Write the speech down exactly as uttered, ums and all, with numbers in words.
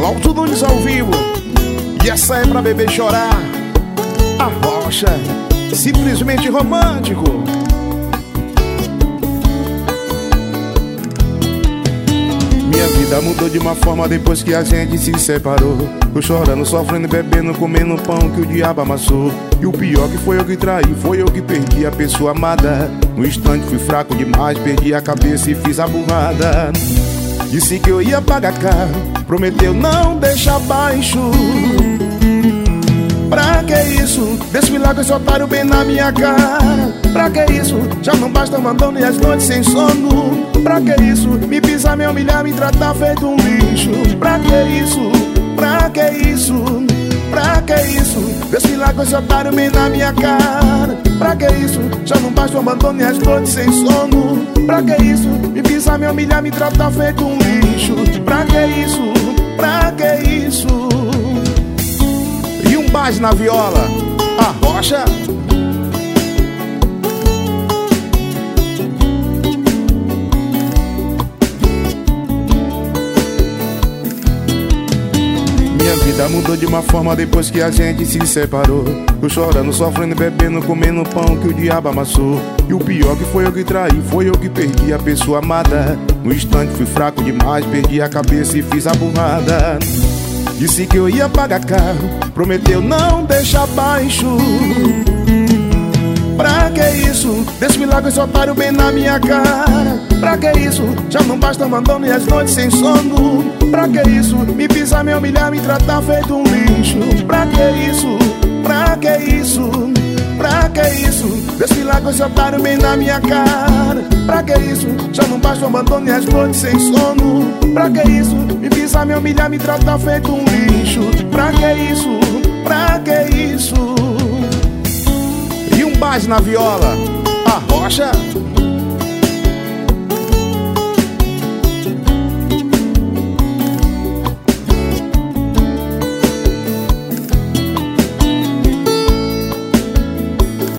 Cláudio Nunes ao vivo. E essa é pra beber chorar. A Rocha, simplesmente romântico. Minha vida mudou de uma forma depois que a gente se separou. Tô chorando, sofrendo, bebendo, comendo pão que o diabo amassou. E o pior que foi eu que traí, foi eu que perdi a pessoa amada. No instante fui fraco demais, perdi a cabeça e fiz a burrada. Disse que eu ia pagar caro, prometeu não deixar baixo. Pra que isso? Desfilar com esse otário bem na minha cara. Pra que isso? Já não basta mandando e as noites sem sono. Pra que isso? Me pisar, me humilhar, me tratar feito um lixo. Pra que isso? Pra que isso? Pra que isso? Desfilar com esse otário bem na minha cara. Pra que isso? Já não basta o abandono e as noites sem sono. Pra que isso? Me pisar, me humilhar, me tratar feito um lixo. Pra que isso? Pra que isso? E um baixo na viola, a Rocha. Minha vida mudou de uma forma depois que a gente se separou. Tô chorando, sofrendo, bebendo, comendo pão que o diabo amassou. E o pior que foi eu que traí, foi eu que perdi a pessoa amada. No instante fui fraco demais, perdi a cabeça e fiz a burrada. Disse que eu ia pagar caro, prometeu não deixar baixo. Pra que isso? Desfilar com esse otário bem na minha cara. Pra que isso? Já não basta mandando e as noites sem sono. Pra que isso? Me pisar, me humilhar, me tratar feito um lixo. Pra que isso? Pra que isso? Pra que isso? Desfilar com esse otário bem na minha cara. Pra que isso? Já não basta o abandono e as noites sem sono. Pra que isso? Me pisar, me humilhar, me tratar feito um lixo. Pra que isso? Pra que isso? E um baixo na viola, a Rocha.